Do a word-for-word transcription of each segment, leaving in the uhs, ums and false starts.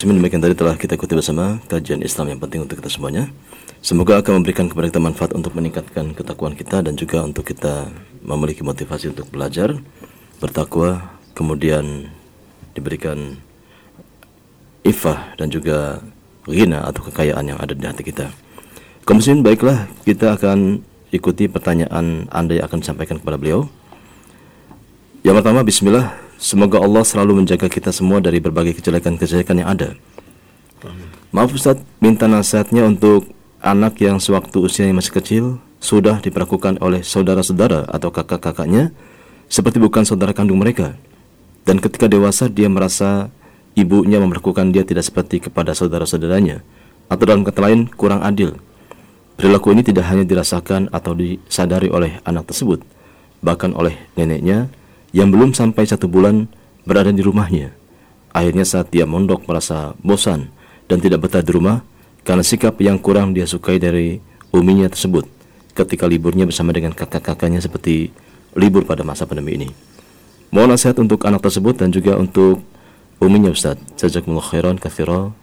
Demikian tadi telah kita ikuti bersama kajian Islam yang penting untuk kita semuanya. Semoga akan memberikan kepada kita manfaat untuk meningkatkan ketakwaan kita dan juga untuk kita memiliki motivasi untuk belajar, bertakwa, kemudian diberikan ifah dan juga ghina atau kekayaan yang ada di hati kita. Kaum muslimin, baiklah, kita akan ikuti pertanyaan Anda yang akan disampaikan kepada beliau. Yang pertama, bismillah. Semoga Allah selalu menjaga kita semua dari berbagai kejelekan-kejelekan yang ada. Maaf Ustaz, minta nasihatnya untuk anak yang sewaktu usianya masih kecil sudah diperlakukan oleh saudara-saudara atau kakak-kakaknya seperti bukan saudara kandung mereka. Dan ketika dewasa dia merasa ibunya memperlakukan dia tidak seperti kepada saudara-saudaranya, atau dalam kata lain kurang adil. Perilaku ini tidak hanya dirasakan atau disadari oleh anak tersebut, bahkan oleh neneknya yang belum sampai satu bulan berada di rumahnya. Akhirnya saat dia mondok merasa bosan dan tidak betah di rumah karena sikap yang kurang dia sukai dari uminya tersebut ketika liburnya bersama dengan kakak-kakaknya seperti libur pada masa pandemi ini. Mohon nasihat untuk anak tersebut dan juga untuk uminya Ustaz. Jazakumullah khairan katsira.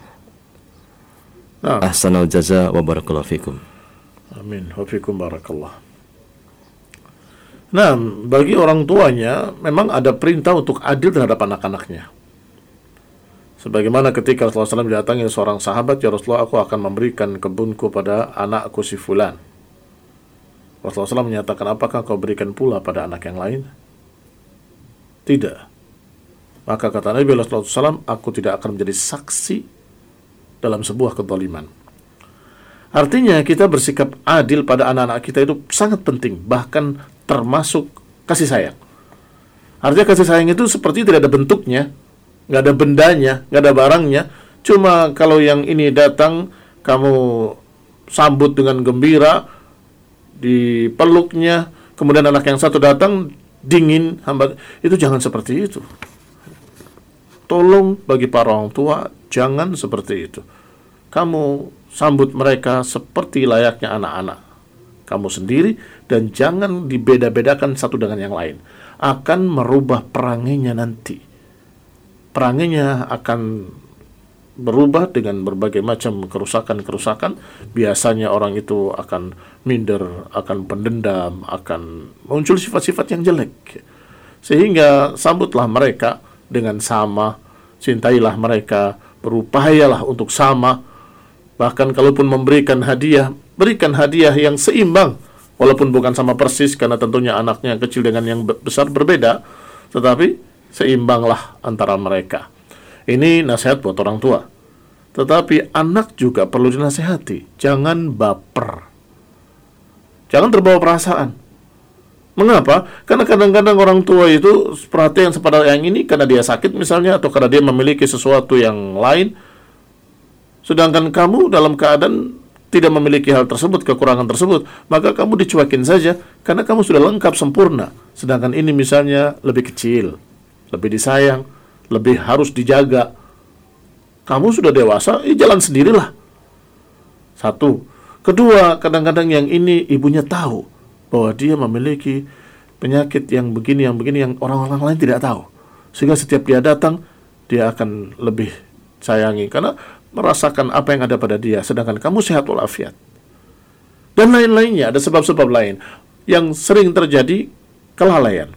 Nah. Ahsanal jaza wa barakallahu fikum. Amin. Wa fikum barakallah. Nah, bagi orang tuanya memang ada perintah untuk adil terhadap anak-anaknya. Sebagaimana ketika Rasulullah shallallahu alaihi wasallam didatangi seorang sahabat, "Ya Rasulullah, aku akan memberikan kebunku pada anakku si fulan." Rasulullah shallallahu alaihi wasallam menyatakan, "Apakah kau berikan pula pada anak yang lain?" Tidak. Maka kata Nabi shallallahu alaihi wasallam, "Aku tidak akan menjadi saksi dalam sebuah kezaliman." Artinya kita bersikap adil pada anak-anak kita itu sangat penting, bahkan termasuk kasih sayang. Artinya kasih sayang itu seperti tidak ada bentuknya, nggak ada bendanya, nggak ada barangnya. Cuma kalau yang ini datang, kamu sambut dengan gembira, dipeluknya. Kemudian anak yang satu datang, dingin, hambat. Itu jangan seperti itu. Tolong bagi para orang tua, jangan seperti itu. Kamu sambut mereka seperti layaknya anak-anak kamu sendiri, dan jangan dibeda-bedakan satu dengan yang lain. Akan merubah peranginya nanti. Peranginya akan berubah dengan berbagai macam kerusakan-kerusakan. Biasanya orang itu akan minder, akan pendendam, akan muncul sifat-sifat yang jelek. Sehingga sambutlah mereka dengan sama, cintailah mereka, berupayalah untuk sama. Bahkan kalaupun memberikan hadiah, berikan hadiah yang seimbang, walaupun bukan sama persis, karena tentunya anaknya yang kecil dengan yang besar berbeda, tetapi seimbanglah antara mereka. Ini nasihat buat orang tua. Tetapi anak juga perlu dinasihati, jangan baper, jangan terbawa perasaan. Mengapa? Karena kadang-kadang orang tua itu perhatian pada yang ini karena dia sakit misalnya, atau karena dia memiliki sesuatu yang lain, sedangkan kamu dalam keadaan tidak memiliki hal tersebut, kekurangan tersebut, maka kamu dicuekin saja karena kamu sudah lengkap sempurna. Sedangkan ini misalnya lebih kecil, lebih disayang, lebih harus dijaga. Kamu sudah dewasa, eh, jalan sendirilah. Satu. Kedua, kadang-kadang yang ini ibunya tahu bahwa dia memiliki penyakit yang begini, yang begini, yang orang-orang lain tidak tahu. Sehingga setiap dia datang, dia akan lebih sayangi karena merasakan apa yang ada pada dia, sedangkan kamu sehat walafiat. Dan lain-lainnya, ada sebab-sebab lain yang sering terjadi, kelalaian,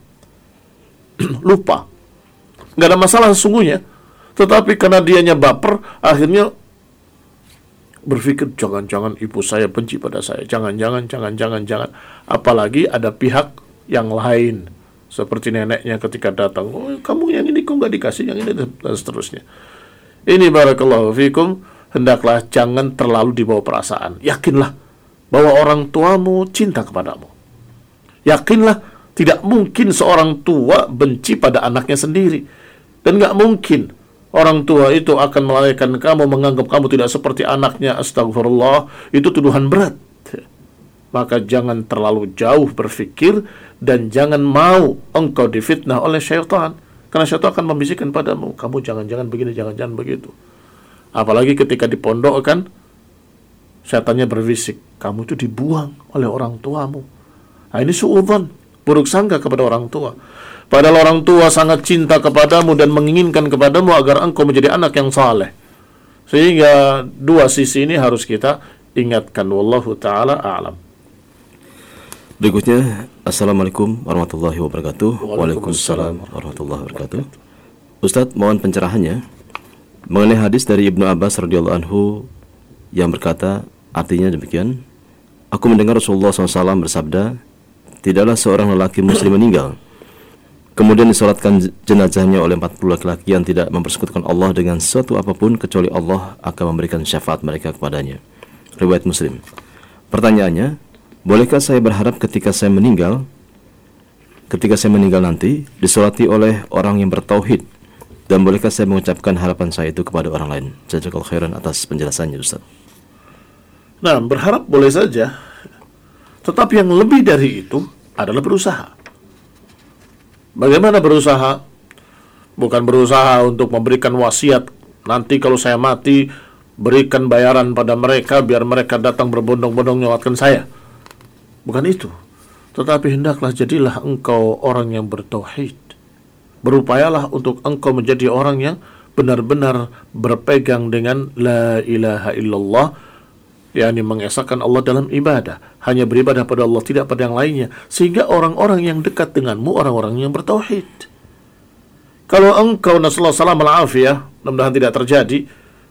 lupa. Nggak ada masalah sesungguhnya, tetapi karena dianya baper, akhirnya berpikir, jangan-jangan ibu saya benci pada saya, jangan-jangan, jangan-jangan, jangan. Apalagi ada pihak yang lain, seperti neneknya ketika datang, oh, kamu yang ini kok nggak dikasih, yang ini, dan seterusnya. Ini barakallahu fikum, hendaklah jangan terlalu dibawa perasaan. Yakinlah bahwa orang tuamu cinta kepadamu. Yakinlah tidak mungkin seorang tua benci pada anaknya sendiri. Dan nggak mungkin orang tua itu akan melalaikan kamu, menganggap kamu tidak seperti anaknya. Astagfirullah, itu tuduhan berat. Maka jangan terlalu jauh berpikir, dan jangan mau engkau difitnah oleh syaitan. Karena syaitan akan membisikkan padamu, kamu jangan-jangan begini, jangan-jangan begitu. Apalagi ketika dipondokkan, syaitannya berbisik, kamu itu dibuang oleh orang tuamu. Nah, ini suudzon, buruk sangka kepada orang tua. Padahal orang tua sangat cinta kepadamu dan menginginkan kepadamu agar engkau menjadi anak yang saleh. Sehingga dua sisi ini harus kita ingatkan. Wallahu ta'ala a'lam. Berikutnya, Assalamualaikum warahmatullahi wabarakatuh. Waalaikumsalam warahmatullahi wabarakatuh. Ustadz, mohon pencerahannya mengenai hadis dari Ibnu Abbas radhiyallahu anhu yang berkata, artinya demikian, aku mendengar Rasulullah shallallahu alaihi wasallam bersabda, tidaklah seorang lelaki muslim meninggal, kemudian disolatkan jenazahnya oleh empat puluh laki-laki yang tidak mempersekutukan Allah dengan sesuatu apapun, kecuali Allah akan memberikan syafaat mereka kepadanya. Riwayat Muslim. Pertanyaannya, bolehkah saya berharap ketika saya meninggal, ketika saya meninggal nanti, disolati oleh orang yang bertauhid, dan bolehkah saya mengucapkan harapan saya itu kepada orang lain? Jazakallahu khairan atas penjelasannya, Ustaz. Nah, berharap boleh saja, tetapi yang lebih dari itu adalah berusaha. Bagaimana berusaha? Bukan berusaha untuk memberikan wasiat, nanti kalau saya mati, berikan bayaran pada mereka, biar mereka datang berbondong-bondong nyolatkan saya. Bukan itu. Tetapi hendaklah jadilah engkau orang yang bertauhid. Berupayalah untuk engkau menjadi orang yang benar-benar berpegang dengan la ilaha illallah, yakni mengesahkan Allah dalam ibadah, hanya beribadah pada Allah, tidak pada yang lainnya, sehingga orang-orang yang dekat denganmu orang-orang yang bertauhid. Kalau engkau nasallahu salam al-afiyah, mudah-mudahan tidak terjadi,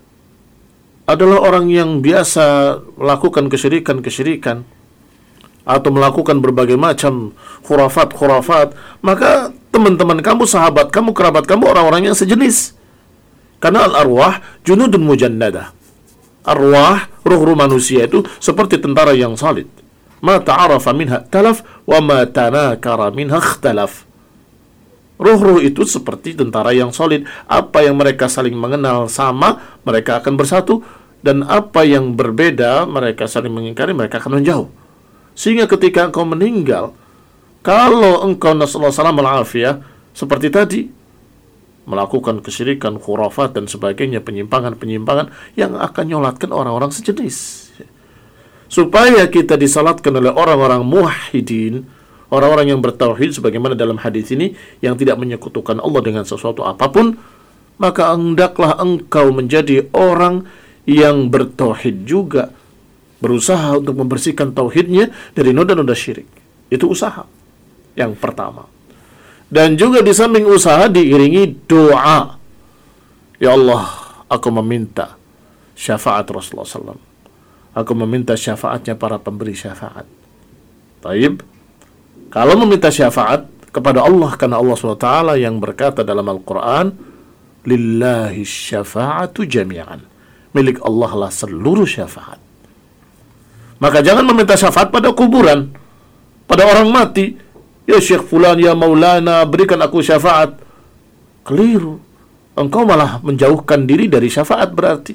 adalah orang yang biasa melakukan kesyirikan-kesyirikan atau melakukan berbagai macam khurafat-khurafat, maka teman-teman kamu, sahabat kamu, kerabat kamu orang-orang yang sejenis. Karena al-arwah junudun mujannadah. Arwah, ruh-ruh manusia itu seperti tentara yang salid. Ma ta'arafa minha talaf wa ma tanakara minha ikhtalaf. Ruh-ruh itu seperti tentara yang solid. Apa yang mereka saling mengenal sama, mereka akan bersatu. Dan apa yang berbeda, mereka saling mengingkari, mereka akan menjauh. Sehingga ketika engkau meninggal, kalau engkau nasallahu salam al-afiyah, seperti tadi, melakukan kesyirikan, khurafat, dan sebagainya, penyimpangan-penyimpangan yang akan nyolatkan orang-orang sejenis. Supaya kita disalatkan oleh orang-orang muwahhidin, orang-orang yang bertauhid, sebagaimana dalam hadis ini, yang tidak menyekutukan Allah dengan sesuatu apapun, maka hendaklah engkau menjadi orang yang bertauhid juga, berusaha untuk membersihkan tauhidnya dari noda-noda syirik. Itu usaha yang pertama. Dan juga di samping usaha diiringi doa. Ya Allah, aku meminta syafaat Rasulullah shallallahu alaihi wasallam. Aku meminta syafaatnya para pemberi syafaat. Taib. Kalau meminta syafaat kepada Allah, karena Allah subhanahu wa taala yang berkata dalam Al-Quran, lillahi syafa'atu jami'an. Milik Allah lah seluruh syafaat. Maka jangan meminta syafaat pada kuburan, pada orang mati. Ya Syekh Fulan, ya Maulana, berikan aku syafaat. Keliru. Engkau malah menjauhkan diri dari syafaat berarti.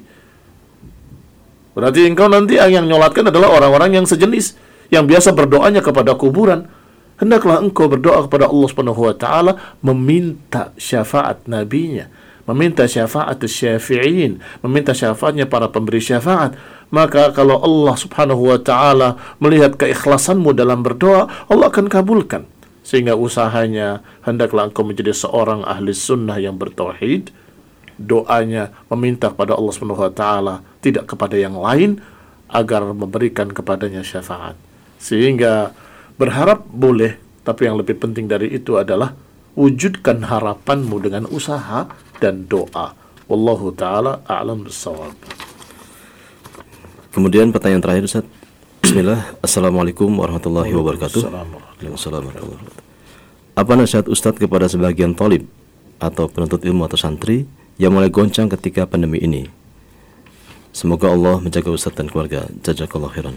Berarti engkau nanti yang nyolatkan adalah orang-orang yang sejenis, yang biasa berdoanya kepada kuburan. Hendaklah engkau berdoa kepada Allah Subhanahu wa taala, meminta syafaat nabinya, meminta syafaat syafi'in, meminta syafaatnya para pemberi syafaat. Maka kalau Allah Subhanahu wa taala melihat keikhlasanmu dalam berdoa, Allah akan kabulkan. Sehingga usahanya hendaklah engkau menjadi seorang ahli sunnah yang bertauhid. Doanya meminta kepada Allah Subhanahu wa taala, tidak kepada yang lain, agar memberikan kepadanya syafaat. Sehingga berharap boleh, tapi yang lebih penting dari itu adalah wujudkan harapanmu dengan usaha dan doa. Wallahu ta'ala a'lam bissawab. Kemudian pertanyaan terakhir, Ustaz. Bismillah. Assalamualaikum warahmatullahi wabarakatuh. Waalaikumsalam warahmatullahi wabarakatuh. Apa nasihat Ustaz kepada sebagian thalib atau penuntut ilmu atau santri yang mulai goncang ketika pandemi ini? Semoga Allah menjaga Ustaz dan keluarga. Jazakallahu khairan.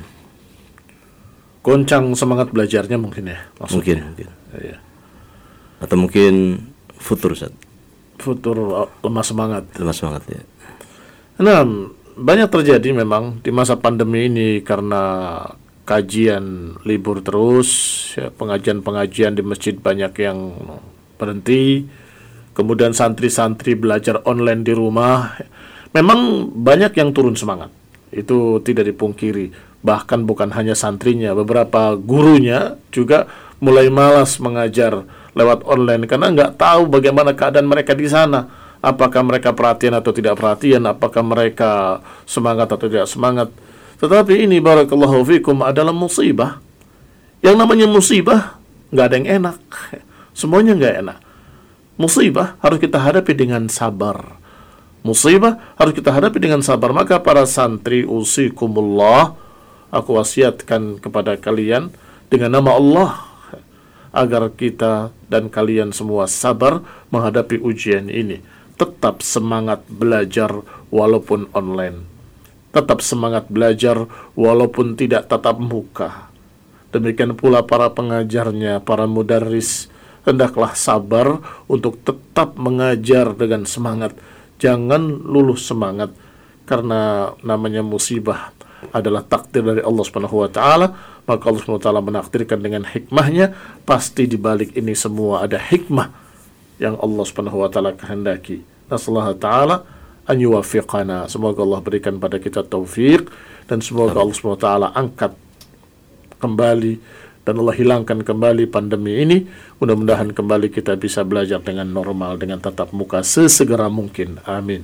Goncang semangat belajarnya mungkin ya, maksudnya. Mungkin, mungkin. Ya. Atau mungkin futur, Ustaz. Futur lemah semangat. Lemah semangat ya. Nah, banyak terjadi memang di masa pandemi ini karena kajian libur terus, ya, pengajian-pengajian di masjid banyak yang berhenti, kemudian santri-santri belajar online di rumah. Memang banyak yang turun semangat, itu tidak dipungkiri. Bahkan bukan hanya santrinya, beberapa gurunya juga mulai malas mengajar lewat online karena nggak tahu bagaimana keadaan mereka di sana. Apakah mereka perhatian atau tidak perhatian, apakah mereka semangat atau tidak semangat. Tetapi ini barakallahu fikum adalah musibah. Yang namanya musibah nggak ada yang enak, semuanya nggak enak. Musibah harus kita hadapi dengan sabar. Musibah harus kita hadapi dengan sabar. Maka para santri, usikumullah, aku wasiatkan kepada kalian dengan nama Allah agar kita dan kalian semua sabar menghadapi ujian ini. Tetap semangat belajar walaupun online. Tetap semangat belajar walaupun tidak tatap muka. Demikian pula para pengajarnya, para mudarris, hendaklah sabar untuk tetap mengajar dengan semangat. Jangan luluh semangat, karena namanya musibah adalah takdir dari Allah Subhanahu wa taala. Maka Allah Subhanahu wa taala menakdirkan dengan hikmahnya. Pasti di balik ini semua ada hikmah yang Allah Subhanahu wa taala kehendaki. Nasallahu taala an yuwaffiqana. Semoga Allah berikan pada kita taufik, dan semoga Allah Subhanahu wa taala angkat kembali dan Allah hilangkan kembali pandemi ini. Mudah-mudahan kembali kita bisa belajar dengan normal, dengan tatap muka sesegera mungkin. Amin.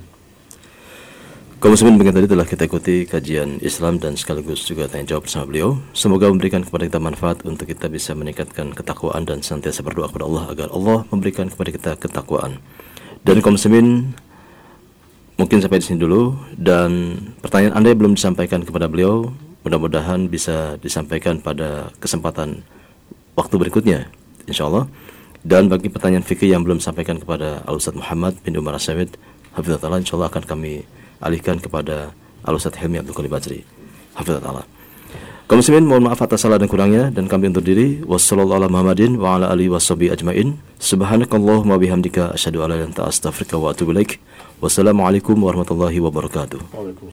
Kaum muslimin, begini tadi telah kita ikuti kajian Islam dan sekaligus juga tanya jawab bersama beliau. Semoga memberikan kepada kita manfaat untuk kita bisa meningkatkan ketakwaan dan senantiasa berdoa kepada Allah agar Allah memberikan kepada kita ketakwaan. Dan kaum muslimin, mungkin sampai di sini dulu, dan pertanyaan Anda yang belum disampaikan kepada beliau mudah-mudahan bisa disampaikan pada kesempatan waktu berikutnya, insyaallah. Dan bagi pertanyaan fikih yang belum disampaikan kepada Al-Ustaz Muhammad bin Umar As-Samit, hafizahullah, insyaallah akan kami alihkan kepada Al-Ustaz Hilmi Abdul Qadir Bajri, hafizahullah. Kaum muslimin, mohon maaf atas salah dan kurangnya, dan kami undur diri. Wassallallahu ala Muhammadin wa ala alihi washabihi ajmain. Subhanakallahumma bihamdika asyhadu an la ilaha illa anta astaghfiruka wa atubu ilaik. Wassalamualaikum warahmatullahi wabarakatuh.